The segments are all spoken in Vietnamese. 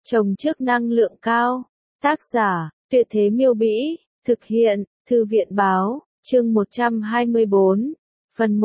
Trồng trước năng lượng cao. Tác giả, Tuyệt Thế Miêu Bĩ, thực hiện, Thư viện Báo, chương 124, phần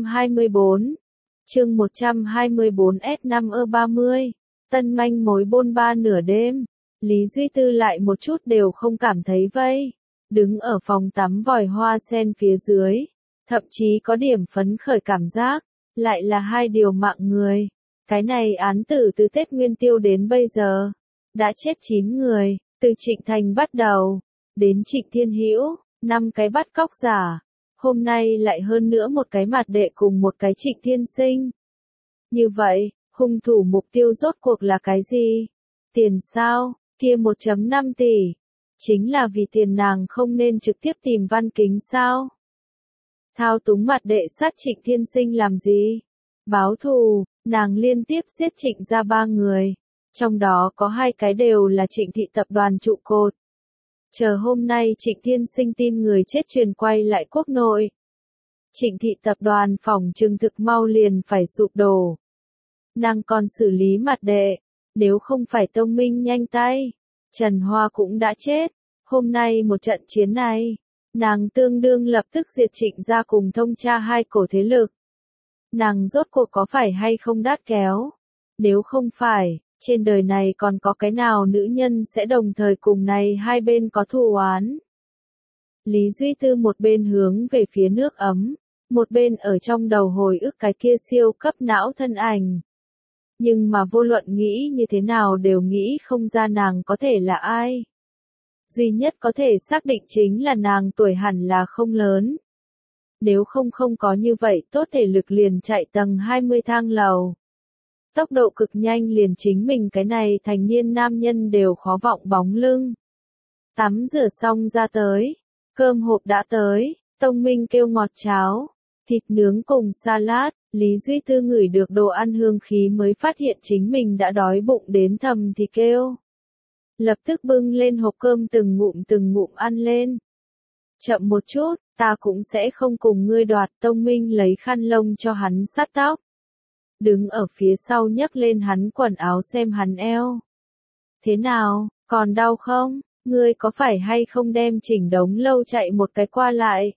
124, chương 124 S5E30, tân manh mối bôn ba nửa đêm. Lý Duy Tư lại một chút đều không cảm thấy vây, đứng ở phòng tắm vòi hoa sen phía dưới, thậm chí có điểm phấn khởi cảm giác, lại là hai điều mạng người. Cái này án tử từ Tết Nguyên Tiêu đến bây giờ, đã chết 9 người, từ Trịnh Thành bắt đầu, đến Trịnh Thiên Hữu, 5 cái bắt cóc giả, hôm nay lại hơn nữa một cái Mạt Đệ cùng một cái Trịnh Thiên Sinh. Như vậy, hung thủ mục tiêu rốt cuộc là cái gì? Tiền sao? Kia 1,5 tỷ. Chính là vì tiền nàng không nên trực tiếp tìm Văn Kính sao? Thao túng Mạt Đệ sát Trịnh Thiên Sinh làm gì? Báo thù, nàng liên tiếp giết Trịnh ra 3 người. Trong đó có 2 cái đều là Trịnh thị tập đoàn trụ cột. Chờ hôm nay Trịnh Thiên Sinh tin người chết truyền quay lại quốc nội. Trịnh thị tập đoàn phỏng chừng thực mau liền phải sụp đổ. Nàng còn xử lý Mạt Đệ, nếu không phải Tông Minh nhanh tay, Trần Hoa cũng đã chết. Hôm nay một trận chiến này, nàng tương đương lập tức diệt Trịnh ra cùng Thông Tra hai cổ thế lực. Nàng rốt cuộc có phải hay không đát kéo? Nếu không phải, trên đời này còn có cái nào nữ nhân sẽ đồng thời cùng này hai bên có thù oán? Lý Duy Tư một bên hướng về phía nước ấm, một bên ở trong đầu hồi ức cái kia siêu cấp não thân ảnh. Nhưng mà vô luận nghĩ như thế nào đều nghĩ không ra nàng có thể là ai. Duy nhất có thể xác định chính là nàng tuổi hẳn là không lớn. Nếu không có như vậy tốt thể lực liền chạy tầng 20 thang lầu. Tốc độ cực nhanh liền chính mình cái này thành niên nam nhân đều khó vọng bóng lưng. Tắm rửa xong ra tới, cơm hộp đã tới, Tông Minh kêu ngọt cháo, thịt nướng cùng salad, Lý Duy Tư ngửi được đồ ăn hương khí mới phát hiện chính mình đã đói bụng đến thầm thì kêu. Lập tức bưng lên hộp cơm từng ngụm ăn lên. Chậm một chút, ta cũng sẽ không cùng ngươi đoạt. Tông Minh lấy khăn lông cho hắn sát tóc. Đứng ở phía sau nhấc lên hắn quần áo xem hắn eo. Thế nào, còn đau không? Ngươi có phải hay không đem chỉnh đống lâu chạy một cái qua lại?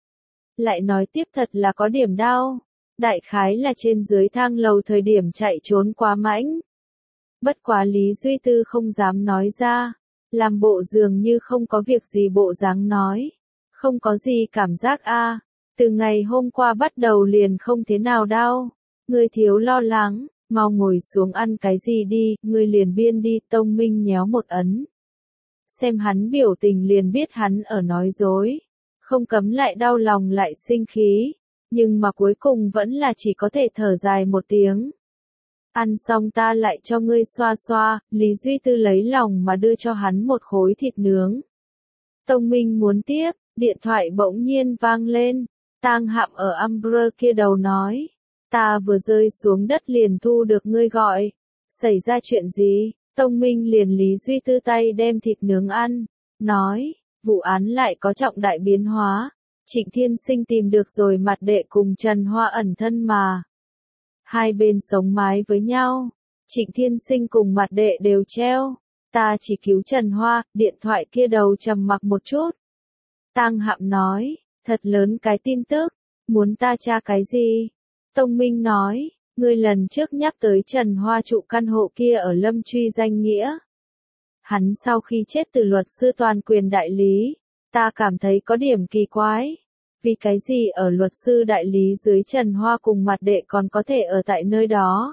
Lại nói tiếp thật là có điểm đau. Đại khái là trên dưới thang lầu thời điểm chạy trốn quá mãnh. Bất quá Lý Duy Tư không dám nói ra. Làm bộ dường như không có việc gì bộ dáng nói. Không có gì cảm giác a. Từ ngày hôm qua bắt đầu liền không thế nào đau. Ngươi thiếu lo lắng, mau ngồi xuống ăn cái gì đi, ngươi liền biên đi. Tông Minh nhéo một ấn. Xem hắn biểu tình liền biết hắn ở nói dối. Không cấm lại đau lòng lại sinh khí. Nhưng mà cuối cùng vẫn là chỉ có thể thở dài một tiếng. Ăn xong ta lại cho ngươi xoa xoa. Lý Duy Tư lấy lòng mà đưa cho hắn một khối thịt nướng. Tông Minh muốn tiếp, điện thoại bỗng nhiên vang lên. Tang Hạm ở Amber kia đầu nói. Ta vừa rơi xuống đất liền thu được ngươi gọi. Xảy ra chuyện gì? Tông Minh liền Lý Duy Tư tay đem thịt nướng ăn. Nói, vụ án lại có trọng đại biến hóa. Trịnh Thiên Sinh tìm được rồi Mạt Đệ cùng Trần Hoa ẩn thân mà. Hai bên sống mái với nhau. Trịnh Thiên Sinh cùng Mạt Đệ đều treo. Ta chỉ cứu Trần Hoa. Điện thoại kia đầu trầm mặc một chút. Tang Hạm nói, thật lớn cái tin tức. Muốn ta tra cái gì? Tông Minh nói, ngươi lần trước nhắc tới Trần Hoa trụ căn hộ kia ở Lâm Truy danh nghĩa. Hắn sau khi chết từ luật sư toàn quyền đại lý. Ta cảm thấy có điểm kỳ quái. Vì cái gì ở luật sư đại lý dưới Trần Hoa cùng Mạt Đệ còn có thể ở tại nơi đó?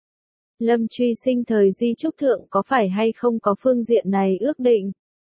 Lâm Truy sinh thời di trúc thượng có phải hay không có phương diện này ước định?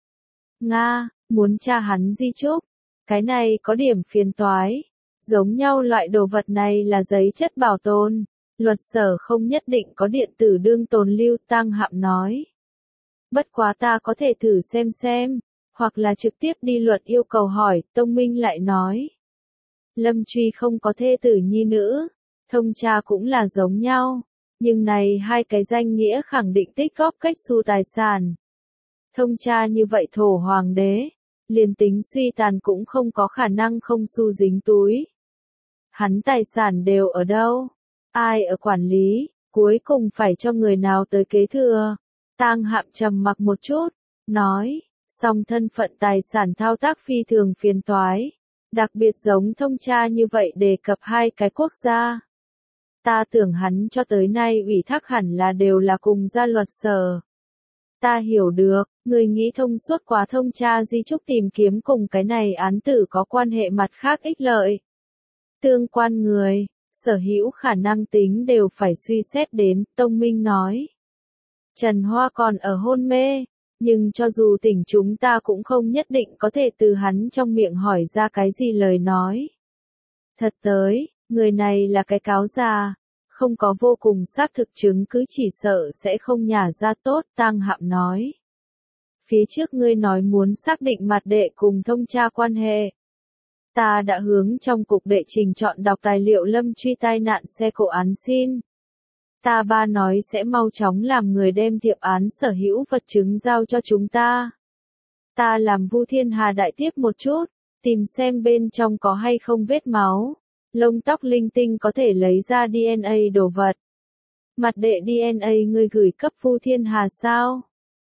Nga, muốn tra hắn di trúc. Cái này có điểm phiền toái. Giống nhau loại đồ vật này là giấy chất bảo tồn. Luật sở không nhất định có điện tử đương tồn lưu. Tang Hạm nói. Bất quá ta có thể thử xem. Hoặc là trực tiếp đi luật yêu cầu hỏi. Tông Minh lại nói. Lâm Truy không có thê tử nhi nữ. Thông Tra cũng là giống nhau. Nhưng này hai cái danh nghĩa khẳng định tích góp cách xu tài sản. Thông Tra như vậy thổ hoàng đế. Liền tính suy tàn cũng không có khả năng không xu dính túi. Hắn tài sản đều ở đâu? Ai ở quản lý? Cuối cùng phải cho người nào tới kế thừa? Tang Hạm trầm mặc một chút, nói, song thân phận tài sản thao tác phi thường phiền toái, đặc biệt giống thông tra như vậy đề cập hai cái quốc gia. Ta tưởng hắn cho tới nay ủy thác hẳn là đều là cùng gia luật sở. Ta hiểu được, người nghĩ thông suốt quá thông tra di chúc tìm kiếm cùng cái này án tử có quan hệ mặt khác ích lợi. Tương quan người, sở hữu khả năng tính đều phải suy xét đến, Tông Minh nói. Trần Hoa còn ở hôn mê, nhưng cho dù tỉnh chúng ta cũng không nhất định có thể từ hắn trong miệng hỏi ra cái gì lời nói. Thật tới, người này là cái cáo già, không có vô cùng xác thực chứng cứ chỉ sợ sẽ không nhả ra tốt, Tang Hạm nói. Phía trước ngươi nói muốn xác định mặt đệ cùng thông tra quan hệ. Ta đã hướng trong cục đệ trình chọn đọc tài liệu Lâm Truy tai nạn xe cộ án xin. Ta ba nói sẽ mau chóng làm người đem thiệp án sở hữu vật chứng giao cho chúng ta. Ta làm Vu Thiên Hà đại tiếp một chút, tìm xem bên trong có hay không vết máu, lông tóc linh tinh có thể lấy ra DNA đồ vật. Mặt đệ DNA ngươi gửi cấp Vu Thiên Hà sao?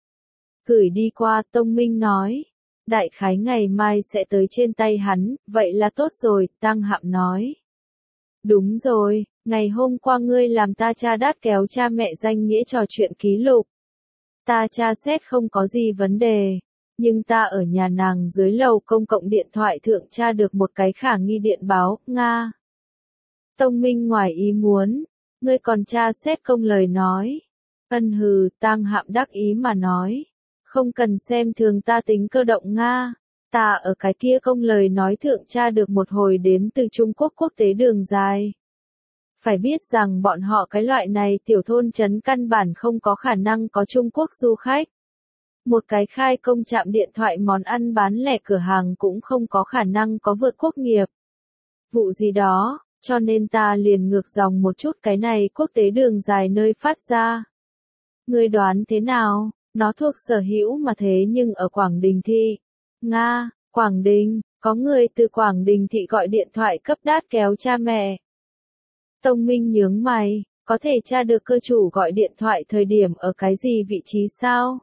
Gửi đi qua, Tông Minh nói. Đại khái ngày mai sẽ tới trên tay hắn, vậy là tốt rồi, Tang Hạm nói. Đúng rồi, ngày hôm qua ngươi làm ta tra đát kéo cha mẹ danh nghĩa trò chuyện ký lục. Ta tra xét không có gì vấn đề, nhưng ta ở nhà nàng dưới lầu công cộng điện thoại thượng tra được một cái khả nghi điện báo, Nga. Tông Minh ngoài ý muốn, ngươi còn tra xét công lời nói. Ân hừ, Tang Hạm đắc ý mà nói. Không cần xem thường ta tính cơ động Nga. Ta ở cái kia công lời nói thượng tra được một hồi đến từ Trung Quốc quốc tế đường dài. Phải biết rằng bọn họ cái loại này tiểu thôn trấn căn bản không có khả năng có Trung Quốc du khách. Một cái khai công trạm điện thoại món ăn bán lẻ cửa hàng cũng không có khả năng có vượt quốc nghiệp. Vụ gì đó, cho nên ta liền ngược dòng một chút cái này quốc tế đường dài nơi phát ra. Ngươi đoán thế nào? Nó thuộc sở hữu mà thế nhưng ở Quảng Đình thị. Nga, Quảng Đình, có người từ Quảng Đình thị gọi điện thoại cấp đát kéo cha mẹ. Tông Minh nhướng mày, có thể tra được cơ chủ gọi điện thoại thời điểm ở cái gì vị trí sao?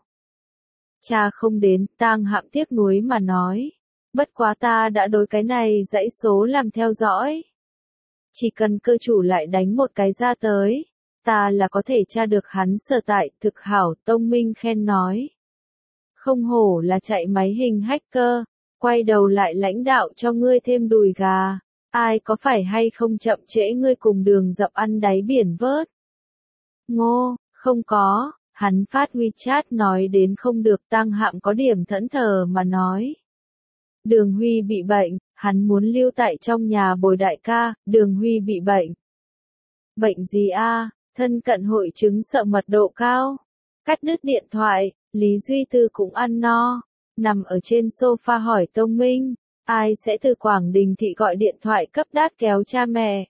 Cha không đến, Tang Hạm tiếc nuối mà nói. Bất quá ta đã đối cái này dãy số làm theo dõi. Chỉ cần cơ chủ lại đánh một cái ra tới. Ta là có thể tra được hắn sở tại, thực hảo, Tông Minh khen nói. Không hổ là chạy máy hình hacker, quay đầu lại lãnh đạo cho ngươi thêm đùi gà, ai có phải hay không chậm trễ ngươi cùng đường dập ăn đáy biển vớt. Ngô, không có, hắn phát WeChat nói đến không được, Tang Hạm có điểm thẫn thờ mà nói. Đường Huy bị bệnh, hắn muốn lưu tại trong nhà bồi đại ca, Đường Huy bị bệnh. Bệnh gì a? Thân cận hội chứng sợ mật độ cao. Cắt đứt điện thoại, Lý Duy Tư cũng ăn no. Nằm ở trên sofa hỏi Tông Minh, ai sẽ từ Quảng Đình thị gọi điện thoại cấp đát kéo cha mẹ?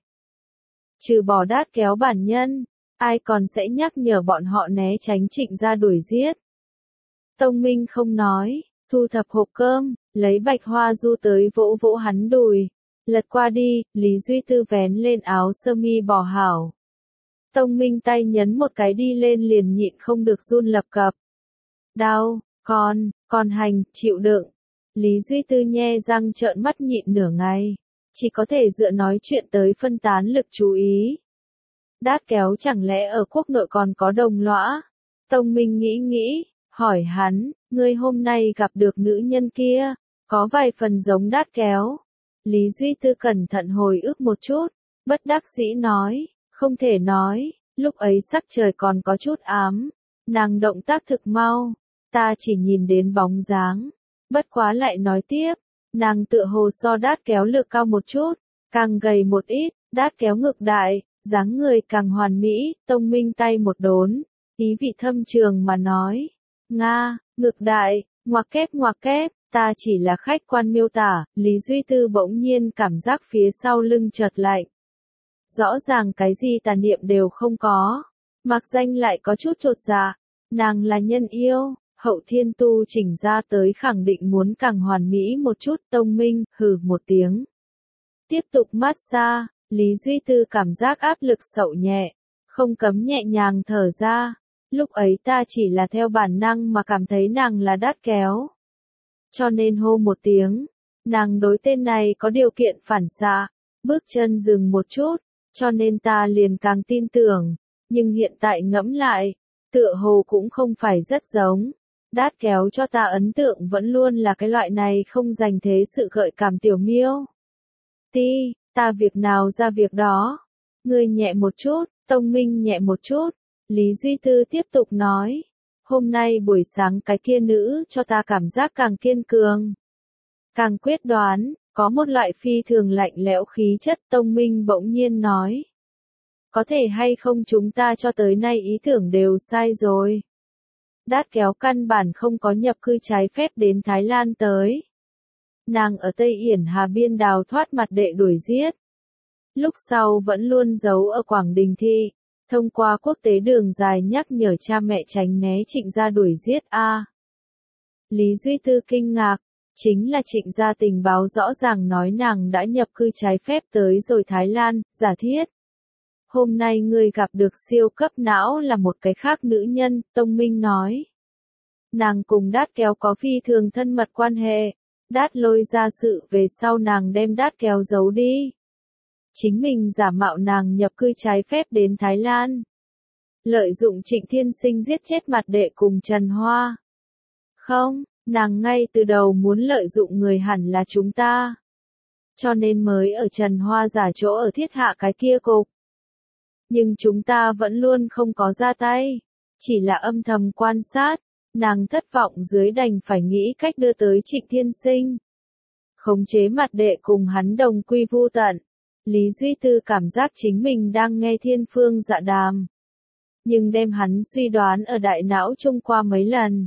Trừ bỏ đát kéo bản nhân, ai còn sẽ nhắc nhở bọn họ né tránh Trịnh gia đuổi giết? Tông Minh không nói, thu thập hộp cơm, lấy bạch hoa du tới vỗ vỗ hắn đùi. Lật qua đi, Lý Duy Tư vén lên áo sơ mi bỏ hảo. Tông Minh tay nhấn một cái đi lên liền nhịn không được run lập cập. Đau, con hành, chịu đựng. Lý Duy Tư nhe răng trợn mắt nhịn nửa ngày. Chỉ có thể dựa nói chuyện tới phân tán lực chú ý. Đát kéo chẳng lẽ ở quốc nội còn có đồng lõa? Tông Minh nghĩ, hỏi hắn, ngươi hôm nay gặp được nữ nhân kia, có vài phần giống đát kéo. Lý Duy Tư cẩn thận hồi ức một chút, bất đắc dĩ nói. Không thể nói, lúc ấy sắc trời còn có chút ám, nàng động tác thực mau, ta chỉ nhìn đến bóng dáng, bất quá lại nói tiếp, nàng tựa hồ so đát kéo lực cao một chút, càng gầy một ít, đát kéo ngực đại, dáng người càng hoàn mỹ, Tông Minh tay một đốn, ý vị thâm trường mà nói, Nga, ngực đại, ngoặc kép, ta chỉ là khách quan miêu tả, Lý Duy Tư bỗng nhiên cảm giác phía sau lưng chợt lạnh. Rõ ràng cái gì tà niệm đều không có. Mạc Danh lại có chút chột dạ. Nàng là nhân yêu, Hậu Thiên tu chỉnh ra tới khẳng định muốn càng hoàn mỹ một chút. Tông Minh, hừ một tiếng. Tiếp tục massage, Lý Duy Tư cảm giác áp lực sậu nhẹ. Không cấm nhẹ nhàng thở ra. Lúc ấy ta chỉ là theo bản năng mà cảm thấy nàng là Đát Kéo. Cho nên hô một tiếng, nàng đối tên này có điều kiện phản xạ, bước chân dừng một chút, cho nên ta liền càng tin tưởng, nhưng hiện tại ngẫm lại, tựa hồ cũng không phải rất giống. Đát Kéo cho ta ấn tượng vẫn luôn là cái loại này không dành thế sự gợi cảm tiểu miêu. Ta việc nào ra việc đó. Ngươi nhẹ một chút, Tông Minh nhẹ một chút. Lý Duy Tư tiếp tục nói. Hôm nay buổi sáng cái kia nữ cho ta cảm giác càng kiên cường, càng quyết đoán, có một loại phi thường lạnh lẽo khí chất. Tông Minh bỗng nhiên nói. Có thể hay không chúng ta cho tới nay ý tưởng đều sai rồi. Đát Kéo căn bản không có nhập cư trái phép đến Thái Lan tới. Nàng ở Tây Yển Hà Biên đào thoát mặt đệ đuổi giết. Lúc sau vẫn luôn giấu ở Quảng Đình Thị, thông qua quốc tế đường dài nhắc nhở cha mẹ tránh né Trịnh gia đuổi giết a. Lý Duy Tư kinh ngạc, chính là Trịnh gia tình báo rõ ràng nói nàng đã nhập cư trái phép tới rồi Thái Lan, giả thiết. Hôm nay ngươi gặp được siêu cấp não là một cái khác nữ nhân, Tông Minh nói. Nàng cùng Đát Kéo có phi thường thân mật quan hệ. Đát Lôi ra sự về sau nàng đem Đát Kéo giấu đi. Chính mình giả mạo nàng nhập cư trái phép đến Thái Lan. Lợi dụng Trịnh Thiên Sinh giết chết mặt đệ cùng Trần Hoa. Không, nàng ngay từ đầu muốn lợi dụng người hẳn là chúng ta. Cho nên mới ở Trần Hoa giả chỗ ở thiết hạ cái kia cục. Nhưng chúng ta vẫn luôn không có ra tay. Chỉ là âm thầm quan sát. Nàng thất vọng dưới đành phải nghĩ cách đưa tới Trịnh Thiên Sinh. Khống chế mặt đệ cùng hắn đồng quy vu tận. Lý Duy Tư cảm giác chính mình đang nghe thiên phương dạ đàm. Nhưng đem hắn suy đoán ở đại não chung qua mấy lần.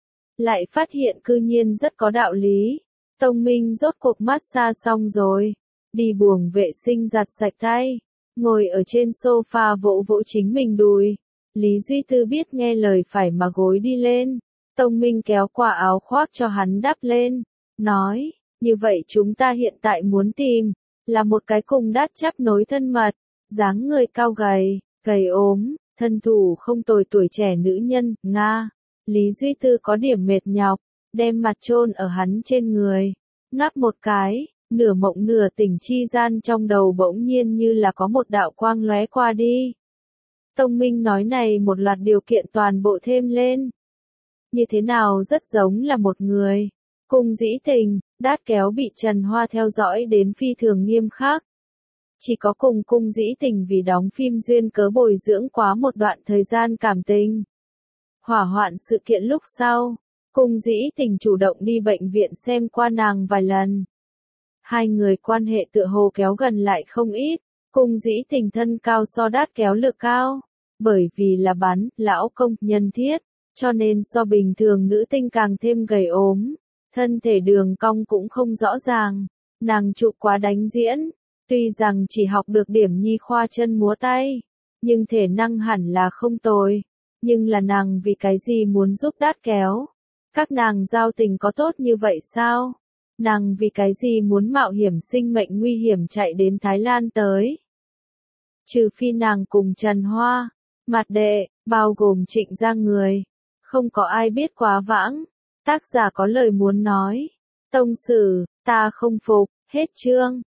Lại phát hiện cư nhiên rất có đạo lý. Tông Minh rốt cuộc massage xong rồi. Đi buồng vệ sinh giặt sạch tay. Ngồi ở trên sofa vỗ vỗ chính mình đùi. Lý Duy Tư biết nghe lời phải mà gối đi lên. Tông Minh kéo qua áo khoác cho hắn đắp lên. Nói, như vậy chúng ta hiện tại muốn tìm, là một cái cùng Đát chắp nối thân mật, dáng người cao gầy, gầy ốm, thân thủ không tồi tuổi trẻ nữ nhân, Nga. Lý Duy Tư có điểm mệt nhọc, đem mặt chôn ở hắn trên người, ngáp một cái, nửa mộng nửa tỉnh chi gian trong đầu bỗng nhiên như là có một đạo quang lóe qua đi. Tông Minh nói này một loạt điều kiện toàn bộ thêm lên. Như thế nào rất giống là một người. Cung Dĩ Tình, Đát Kéo bị Trần Hoa theo dõi đến phi thường nghiêm khắc. Chỉ có cùng Cung Dĩ Tình vì đóng phim duyên cớ bồi dưỡng quá một đoạn thời gian cảm tình. Hỏa hoạn sự kiện lúc sau, Cung Dĩ Tình chủ động đi bệnh viện xem qua nàng vài lần. Hai người quan hệ tựa hồ kéo gần lại không ít. Cung Dĩ Tình thân cao so Đát Kéo lực cao. Bởi vì là bắn, lão công, nhân thiết, cho nên so bình thường nữ tinh càng thêm gầy ốm. Thân thể đường cong cũng không rõ ràng. Nàng chụp quá đánh diễn. Tuy rằng chỉ học được điểm nhi khoa chân múa tay. Nhưng thể năng hẳn là không tồi. Nhưng là nàng vì cái gì muốn giúp Đát Kéo? Các nàng giao tình có tốt như vậy sao? Nàng vì cái gì muốn mạo hiểm sinh mệnh nguy hiểm chạy đến Thái Lan tới? Trừ phi nàng cùng Trần Hoa, mặt đệ, bao gồm Trịnh gia người. Không có ai biết quá vãng. Tác giả có lời muốn nói. Tông Sử, ta không phục, hết chương.